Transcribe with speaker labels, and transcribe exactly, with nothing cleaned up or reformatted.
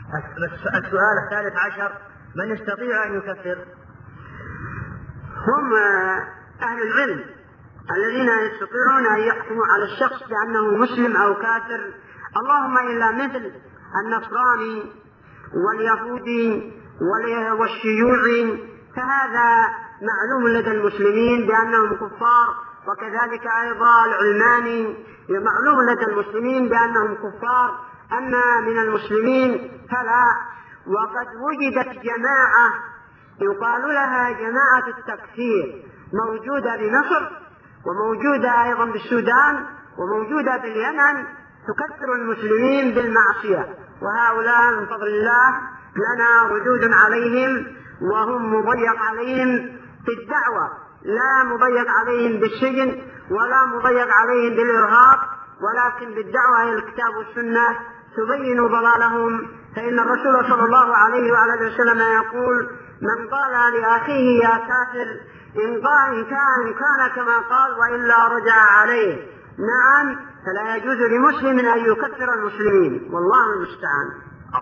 Speaker 1: السؤال الثالث عشر: من يستطيع أن يكفر؟
Speaker 2: هم أهل العلم الذين يستطيعون أن يحكموا على الشخص بأنه مسلم أو كافر، اللهم إلا مثل النصراني واليهودي والشيوعي، فهذا معلوم لدى المسلمين بأنهم كفار، وكذلك أيضا العلماني معلوم لدى المسلمين بأنهم كفار. أما من المسلمين فلا. وقد وجدت جماعة يقال لها جماعة التكفير، موجودة بمصر وموجودة أيضا بالسودان وموجودة باليمن، تكفر المسلمين بالمعصية، وهؤلاء من فضل الله لنا ردود عليهم، وهم مضيق عليهم في الدعوة، لا مضيق عليهم بالسجن ولا مضيق عليهم بالإرهاب، ولكن بالدعوة إلى الكتاب والسنة تبين ضلالهم. فإن الرسول صلى الله عليه وعلى اله وسلم يقول: من قال لأخيه يا كافر إن كان كان كما قال وإلا رجع عليه. نعم، فلا يجوز لمسلم أن يكفر المسلمين، والله المستعان.